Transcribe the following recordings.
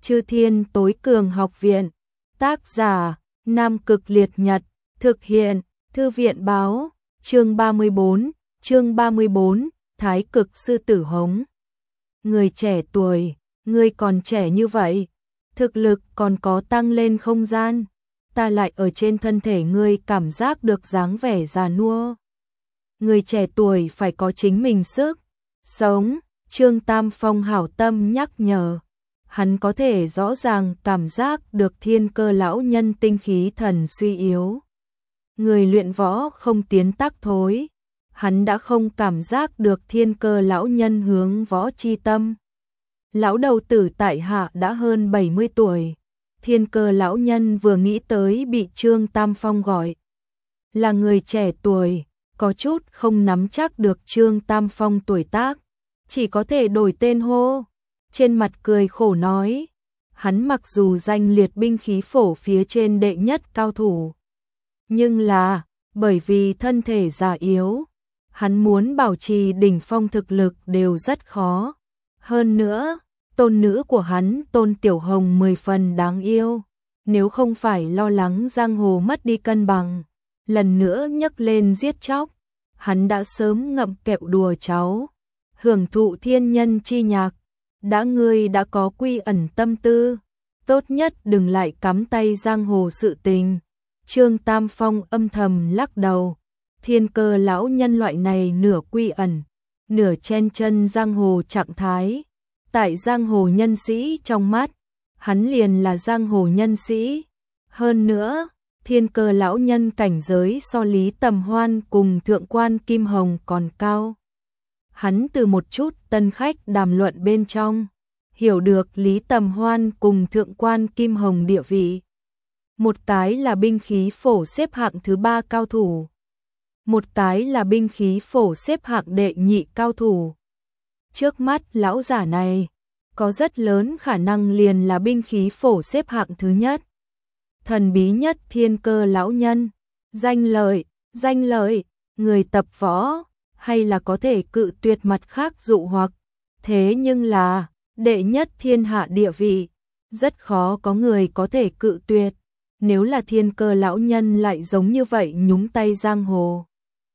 Chư Thiên Tối Cường Học Viện. Tác giả: Nam Cực Liệt Nhật. Thực hiện: Thư viện báo. Chương 34, Thái Cực Sư Tử Hống. Người trẻ tuổi, ngươi còn trẻ như vậy, thực lực còn có tăng lên không gian, ta lại ở trên thân thể ngươi cảm giác được dáng vẻ già nua. Người trẻ tuổi phải có chính mình sức sống, Trương Tam Phong hảo tâm nhắc nhở. Hắn có thể rõ ràng cảm giác được Thiên Cơ lão nhân tinh khí thần suy yếu. Người luyện võ không tiến tắc thối, hắn đã không cảm giác được Thiên Cơ lão nhân hướng võ chi tâm. Lão đầu tử tại hạ đã hơn 70 tuổi, Thiên Cơ lão nhân vừa nghĩ tới bị Trương Tam Phong gọi là người trẻ tuổi, có chút không nắm chắc được Trương Tam Phong tuổi tác, chỉ có thể đổi tên hô. Trên mặt cười khổ nói, hắn mặc dù danh liệt binh khí phổ phía trên đệ nhất cao thủ, nhưng là bởi vì thân thể già yếu, hắn muốn bảo trì đỉnh phong thực lực đều rất khó. Hơn nữa, tôn nữ của hắn Tôn Tiểu Hồng 10 phần đáng yêu, nếu không phải lo lắng giang hồ mất đi cân bằng, lần nữa nhấc lên giết chóc, hắn đã sớm ngậm kẹo đùa cháu, hưởng thụ thiên nhân chi nhạc. Đã ngươi đã có quy ẩn tâm tư, tốt nhất đừng lại cắm tay giang hồ sự tình. Trương Tam Phong âm thầm lắc đầu, Thiên Cơ lão nhân loại này nửa quy ẩn, nửa chen chân giang hồ trạng thái. Tại giang hồ nhân sĩ trong mắt, hắn liền là giang hồ nhân sĩ. Hơn nữa, Thiên Cơ lão nhân cảnh giới so Lý Tầm Hoan cùng Thượng quan Kim Hồng còn cao. Hắn từ một chút tân khách đàm luận bên trong, hiểu được Lý Tầm Hoan cùng Thượng quan Kim Hồng địa vị. Một cái là binh khí phổ xếp hạng thứ 3 cao thủ, một cái là binh khí phổ xếp hạng đệ nhị cao thủ. Trước mắt lão giả này, có rất lớn khả năng liền là binh khí phổ xếp hạng thứ nhất. Thần bí nhất Thiên Cơ lão nhân, danh lợi, người tập võ, hay là có thể cự tuyệt mặt khác dụ hoặc, thế nhưng là đệ nhất thiên hạ địa vị, rất khó có người có thể cự tuyệt. Nếu là Thiên Cơ lão nhân lại giống như vậy nhúng tay giang hồ,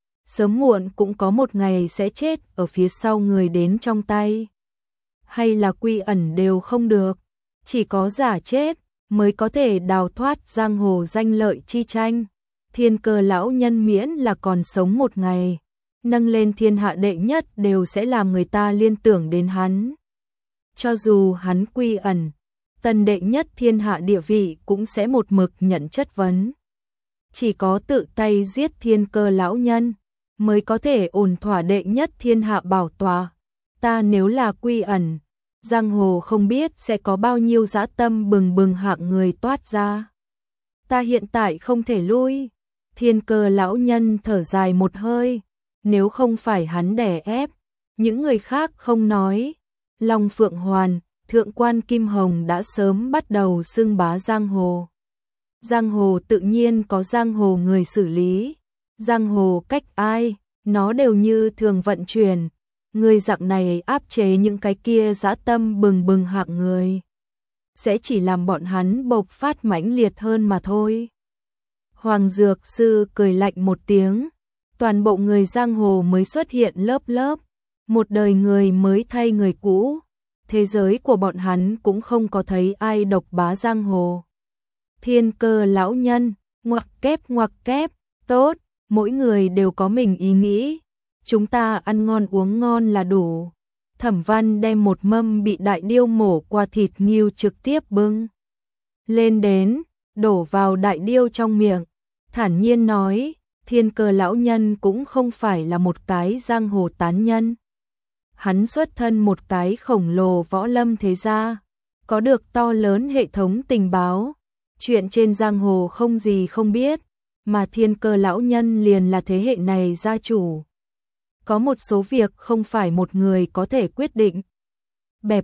sớm muộn cũng có một ngày sẽ chết ở phía sau người đến trong tay. Hay là quy ẩn đều không được, chỉ có giả chết mới có thể đào thoát giang hồ danh lợi chi tranh. Thiên Cơ lão nhân miễn là còn sống một ngày, nâng lên thiên hạ đệ nhất đều sẽ làm người ta liên tưởng đến hắn. Cho dù hắn quy ẩn, tần đệ nhất thiên hạ địa vị cũng sẽ một mực nhận chất vấn. Chỉ có tự tay giết Thiên Cơ lão nhân mới có thể ổn thỏa đệ nhất thiên hạ bảo tọa. Ta nếu là quy ẩn, giang hồ không biết sẽ có bao nhiêu dã tâm bừng bừng hạng người toát ra. Ta hiện tại không thể lui. Thiên Cơ lão nhân thở dài một hơi, nếu không phải hắn đè ép, những người khác không nói, Long Phượng Hoàn, Thượng quan Kim Hồng đã sớm bắt đầu xưng bá giang hồ. Giang hồ tự nhiên có giang hồ người xử lý, giang hồ cách ai, nó đều như thường vận chuyển. Người dạng này áp chế những cái kia dã tâm bừng bừng hạng người, sẽ chỉ làm bọn hắn bộc phát mãnh liệt hơn mà thôi. Hoàng Dược Sư cười lạnh một tiếng, toàn bộ người giang hồ mới xuất hiện lớp lớp, một đời người mới thay người cũ, thế giới của bọn hắn cũng không có thấy ai độc bá giang hồ. Thiên Cơ lão nhân, ngoặc kép, tốt, mỗi người đều có mình ý nghĩ, chúng ta ăn ngon uống ngon là đủ. Thẩm Văn đem một mâm bị đại điêu mổ qua thịt nghêu trực tiếp bưng lên đến, đổ vào đại điêu trong miệng, thản nhiên nói, Thiên Cơ lão nhân cũng không phải là một cái giang hồ tán nhân. Hắn xuất thân một cái khổng lồ võ lâm thế gia, có được to lớn hệ thống tình báo, chuyện trên giang hồ không gì không biết, mà Thiên Cơ lão nhân liền là thế hệ này gia chủ. Có một số việc không phải một người có thể quyết định. Bẹp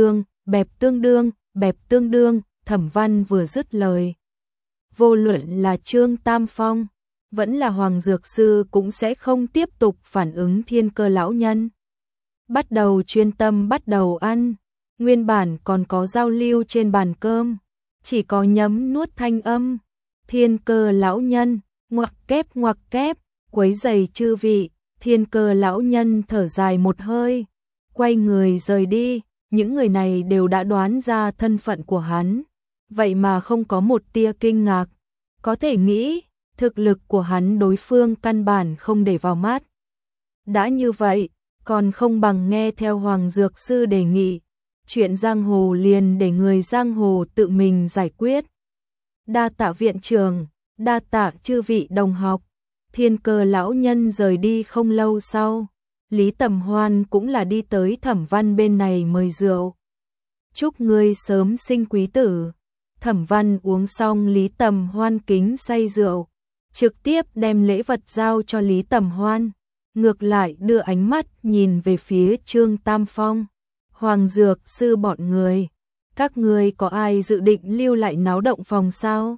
tương đương, Thẩm Văn vừa dứt lời. Vô luận là Trương Tam Phong, vẫn là Hoàng Dược Sư cũng sẽ không tiếp tục phản ứng Thiên Cơ lão nhân. Bắt đầu chuyên tâm bắt đầu ăn, Nguyên bản còn có giao lưu trên bàn cơm, chỉ có nhấm nuốt thanh âm. Thiên Cơ lão nhân, ngoặc kép, quấy giày chư vị. Thiên Cơ lão nhân thở dài một hơi, quay người rời đi. Những người này đều đã đoán ra thân phận của hắn, vậy mà không có một tia kinh ngạc. Có thể nghĩ, thực lực của hắn đối phương căn bản không để vào mắt. Đã như vậy, còn không bằng nghe theo Hoàng Dược Sư đề nghị. Chuyện giang hồ liền để người giang hồ tự mình giải quyết. Đa tạ viện trưởng, đa tạ chư vị đồng học. Thiên Cơ lão nhân rời đi không lâu sau, Lý Tầm Hoan cũng là đi tới Thẩm Văn bên này mời rượu. Chúc ngươi sớm sinh quý tử. Thẩm Văn uống xong Lý Tầm Hoan kính say rượu, trực tiếp đem lễ vật giao cho Lý Tầm Hoan, ngược lại đưa ánh mắt nhìn về phía Trương Tam Phong. Hoàng Dược Sư bọn người, các ngươi có ai dự định lưu lại náo động phòng sao?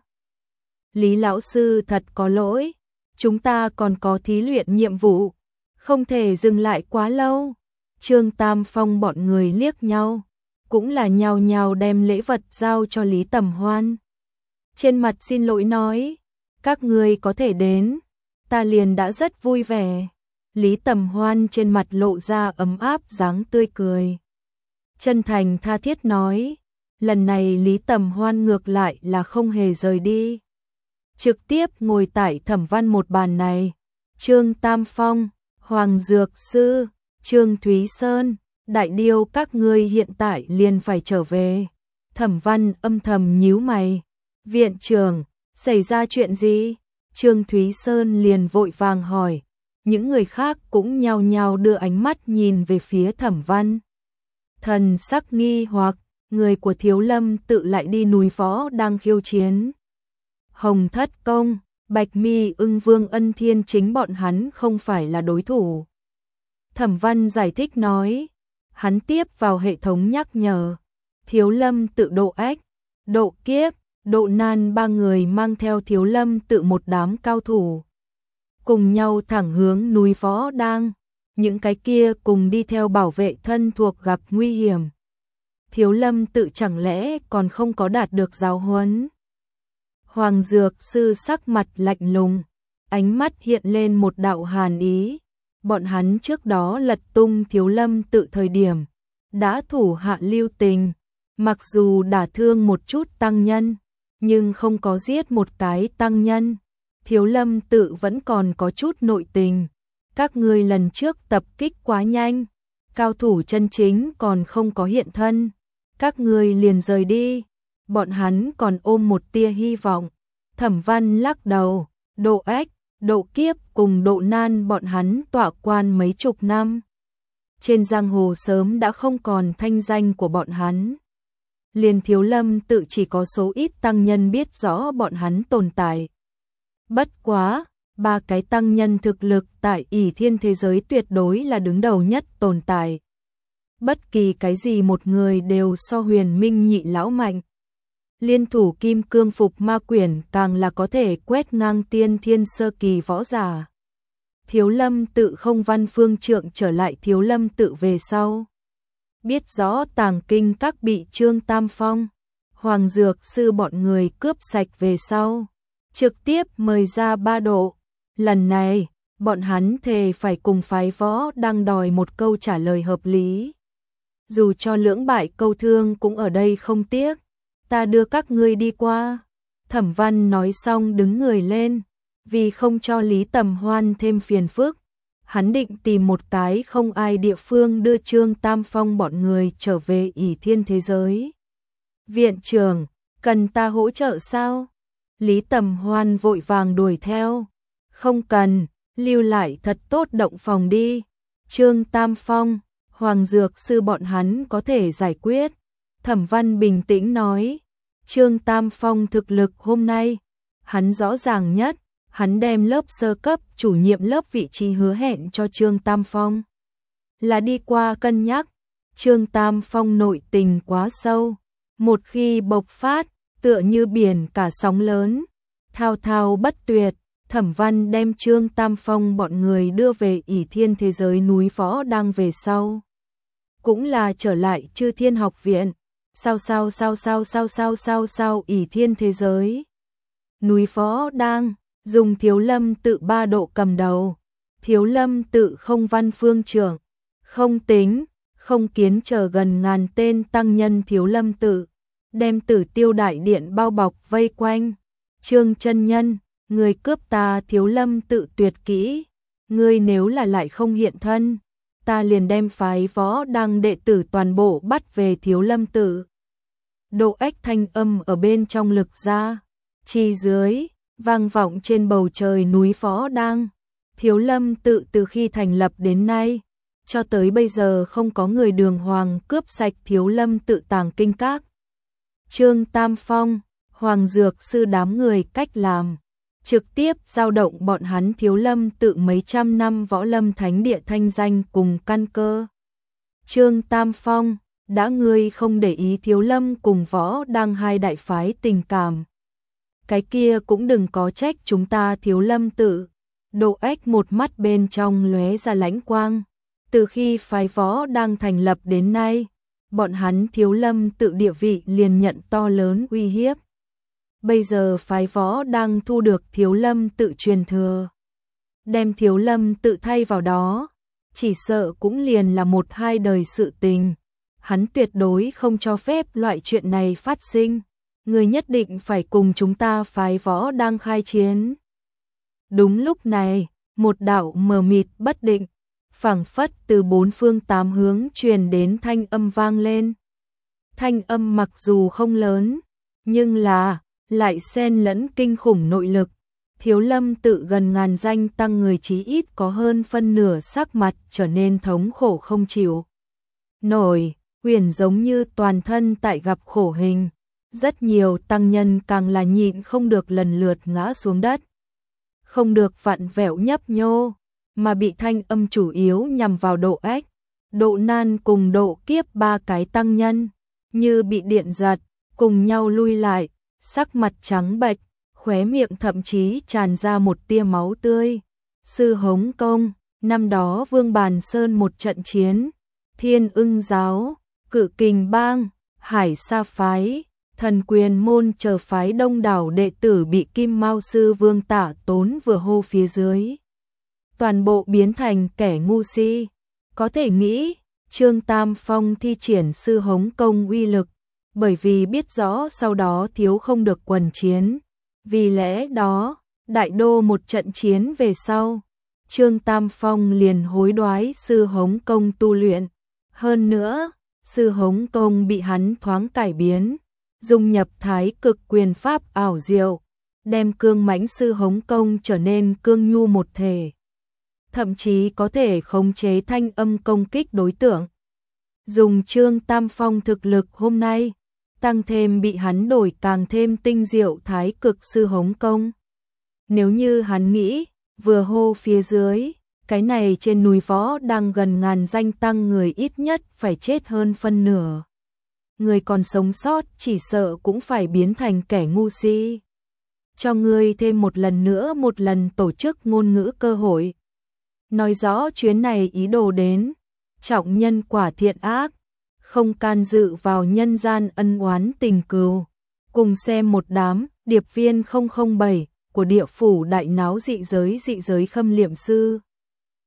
Lý lão sư thật có lỗi, chúng ta còn có thí luyện nhiệm vụ, không thể dừng lại quá lâu. Trương Tam Phong bọn người liếc nhau, cũng là nhao nhao đem lễ vật giao cho Lý Tầm Hoan. Trên mặt xin lỗi nói, các ngươi có thể đến, ta liền đã rất vui vẻ. Lý Tầm Hoan trên mặt lộ ra ấm áp dáng tươi cười. Chân thành tha thiết nói, lần này Lý Tầm Hoan ngược lại là không hề rời đi. Trực tiếp ngồi tại Thẩm Văn một bàn này, Trương Tam Phong, Hoàng Dược Sư, Trương Thúy Sơn, Đại Điêu các ngươi hiện tại liền phải trở về. Thẩm Văn âm thầm nhíu mày, viện trưởng, xảy ra chuyện gì? Trương Thúy Sơn liền vội vàng hỏi, những người khác cũng nhao nhao đưa ánh mắt nhìn về phía Thẩm Văn. Thần sắc nghi hoặc, người của Thiếu Lâm tự lại đi núi Võ đang khiêu chiến. Hồng Thất Công, Bạch Mi Ưng Vương Ân Thiên chính bọn hắn không phải là đối thủ. Thẩm Văn giải thích nói, hắn tiếp vào hệ thống nhắc nhở, Thiếu Lâm tự Độ Ách, Độ Kiếp, Độ Nan ba người mang theo Thiếu Lâm tự một đám cao thủ, cùng nhau thẳng hướng núi Võ Đang. Những cái kia cùng đi theo bảo vệ thân thuộc gặp nguy hiểm. Thiếu Lâm tự chẳng lẽ còn không có đạt được giáo huấn? Hoàng Dược Sư sắc mặt lạnh lùng, ánh mắt hiện lên một đạo hàn ý. Bọn hắn trước đó lật tung Thiếu Lâm tự thời điểm, đã thủ hạ lưu tình, mặc dù đả thương một chút tăng nhân, nhưng không có giết một cái tăng nhân. Thiếu Lâm tự vẫn còn có chút nội tình. Các ngươi lần trước tập kích quá nhanh, cao thủ chân chính còn không có hiện thân, các ngươi liền rời đi. Bọn hắn còn ôm một tia hy vọng. Thẩm Văn lắc đầu, Độ Ách, Độ Kiếp cùng Độ Nan bọn hắn tọa quan mấy chục năm. Trên giang hồ sớm đã không còn thanh danh của bọn hắn. Liền Thiếu Lâm tự chỉ có số ít tăng nhân biết rõ bọn hắn tồn tại. Bất quá, ba cái tăng nhân thực lực tại ỷ thiên thế giới tuyệt đối là đứng đầu nhất tồn tại. Bất kỳ cái gì một người đều so Huyền Minh nhị lão mạnh. Liên thủ kim cương phục ma quyển càng là có thể quét ngang tiên thiên sơ kỳ võ giả. Thiếu Lâm tự không Văn Phương Trượng trở lại Thiếu Lâm tự về sau, biết rõ tàng kinh các bị Trương Tam Phong, Hoàng Dược Sư bọn người cướp sạch về sau, trực tiếp mời ra ba độ. Lần này, bọn hắn thề phải cùng phái võ đang đòi một câu trả lời hợp lý. Dù cho lưỡng bại câu thương cũng ở đây không tiếc, ta đưa các ngươi đi qua. Thẩm Văn nói xong đứng người lên, vì không cho Lý Tầm Hoan thêm phiền phức, hắn định tìm một cái không ai địa phương đưa Trương Tam Phong bọn người trở về ỷ thiên thế giới. Viện trưởng, cần ta hỗ trợ sao? Lý Tầm Hoan vội vàng đuổi theo. Không cần, lưu lại thật tốt động phòng đi. Trương Tam Phong, Hoàng Dược Sư bọn hắn có thể giải quyết. Thẩm Văn bình tĩnh nói, Trương Tam Phong thực lực hôm nay, hắn rõ ràng nhất, hắn đem lớp sơ cấp chủ nhiệm lớp vị trí hứa hẹn cho Trương Tam Phong. Là đi qua cân nhắc, Trương Tam Phong nội tình quá sâu, một khi bộc phát, tựa như biển cả sóng lớn, thao thao bất tuyệt. Thẩm Văn đem Trương Tam Phong bọn người đưa về ỷ thiên thế giới núi Võ đang về sau, cũng là trở lại Chư Thiên Học Viện. Sao ỷ thiên thế giới. Núi Phó Đang, dùng Thiếu Lâm Tự 3 độ cầm đầu. Thiếu Lâm Tự không văn phương trưởng, không tính, không kiến chờ gần ngàn tên tăng nhân Thiếu Lâm Tự, đem Tử Tiêu Đại Điện bao bọc vây quanh. Trương chân nhân, người cướp ta Thiếu Lâm Tự tuyệt kỹ, ngươi nếu là lại không hiện thân, ta liền đem phái Võ Đăng đệ tử toàn bộ bắt về Thiếu Lâm Tự. Độ ếch thanh âm ở bên trong lực ra, chi dưới, vang vọng trên bầu trời núi Phó Đăng. Thiếu Lâm Tự từ khi thành lập đến nay, cho tới bây giờ không có người đường hoàng cướp sạch Thiếu Lâm Tự tàng kinh các. Trương Tam Phong, Hoàng Dược Sư đám người cách làm, trực tiếp dao động bọn hắn Thiếu Lâm Tự mấy trăm năm võ lâm thánh địa thanh danh cùng căn cơ. Trương Tam Phong, đã ngươi không để ý Thiếu Lâm cùng Võ Đăng hai đại phái tình cảm, cái kia cũng đừng có trách chúng ta Thiếu Lâm Tự. Độ ếch một mắt bên trong lóe ra lãnh quang. Từ khi phái Võ Đăng thành lập đến nay, bọn hắn Thiếu Lâm Tự địa vị liền nhận to lớn uy hiếp. Bây giờ phái Võ Đăng thu được Thiếu Lâm Tự truyền thừa, đem Thiếu Lâm Tự thay vào đó, chỉ sợ cũng liền là 1-2 đời sự tình. Hắn tuyệt đối không cho phép loại chuyện này phát sinh. Người nhất định phải cùng chúng ta phái Võ Đăng khai chiến. Đúng lúc này, một đạo mờ mịt bất định, phảng phất từ 4 phương 8 hướng truyền đến thanh âm vang lên. Thanh âm mặc dù không lớn, nhưng là lại xen lẫn kinh khủng nội lực. Thiếu Lâm Tự gần ngàn danh tăng người chí ít có hơn phân nửa sắc mặt trở nên thống khổ không chịu nổi, huyền giống như toàn thân tại gặp khổ hình. Rất nhiều tăng nhân càng là nhịn không được lần lượt ngã xuống đất. Không được vặn vẹo nhấp nhô, mà bị thanh âm chủ yếu nhằm vào Độ ếch, Độ Nan cùng Độ Kiếp 3 cái tăng nhân, như bị điện giật, cùng nhau lui lại, sắc mặt trắng bệch, khóe miệng thậm chí tràn ra một tia máu tươi. Sư Hống Công, năm đó Vương Bàn Sơn một trận chiến, Thiên Ưng Giáo, Cự Kình Bang, Hải Sa Phái, Thần Quyền Môn chờ phái đông đảo đệ tử bị Kim Mao Sư Vương Tả Tốn vừa hô phía dưới, toàn bộ biến thành kẻ ngu si. Có thể nghĩ, Trương Tam Phong thi triển Sư Hống Công uy lực, bởi vì biết rõ sau đó thiếu không được quần chiến. Vì lẽ đó, đại đô một trận chiến về sau, Trương Tam Phong liền hối đoái Sư Hống Công tu luyện. Hơn nữa, Sư Hống Công bị hắn thoáng cải biến, dung nhập Thái Cực Quyền pháp ảo diệu, đem cương mãnh Sư Hống Công trở nên cương nhu một thể. Thậm chí có thể khống chế thanh âm công kích đối tượng. Dùng Trương Tam Phong thực lực hôm nay, tăng thêm bị hắn đổi càng thêm tinh diệu Thái Cực Sư Hống Công. Nếu như hắn nghĩ, vừa hô phía dưới, cái này trên núi Võ đang gần ngàn danh tăng người ít nhất phải chết hơn phân nửa. Người còn sống sót chỉ sợ cũng phải biến thành kẻ ngu si. Cho ngươi thêm một lần tổ chức ngôn ngữ cơ hội. Nói rõ chuyến này ý đồ đến, trọng nhân quả thiện ác, không can dự vào nhân gian ân oán tình cừu. Cùng xem một đám điệp viên 007 của địa phủ đại náo dị giới Khâm Liệm Sư.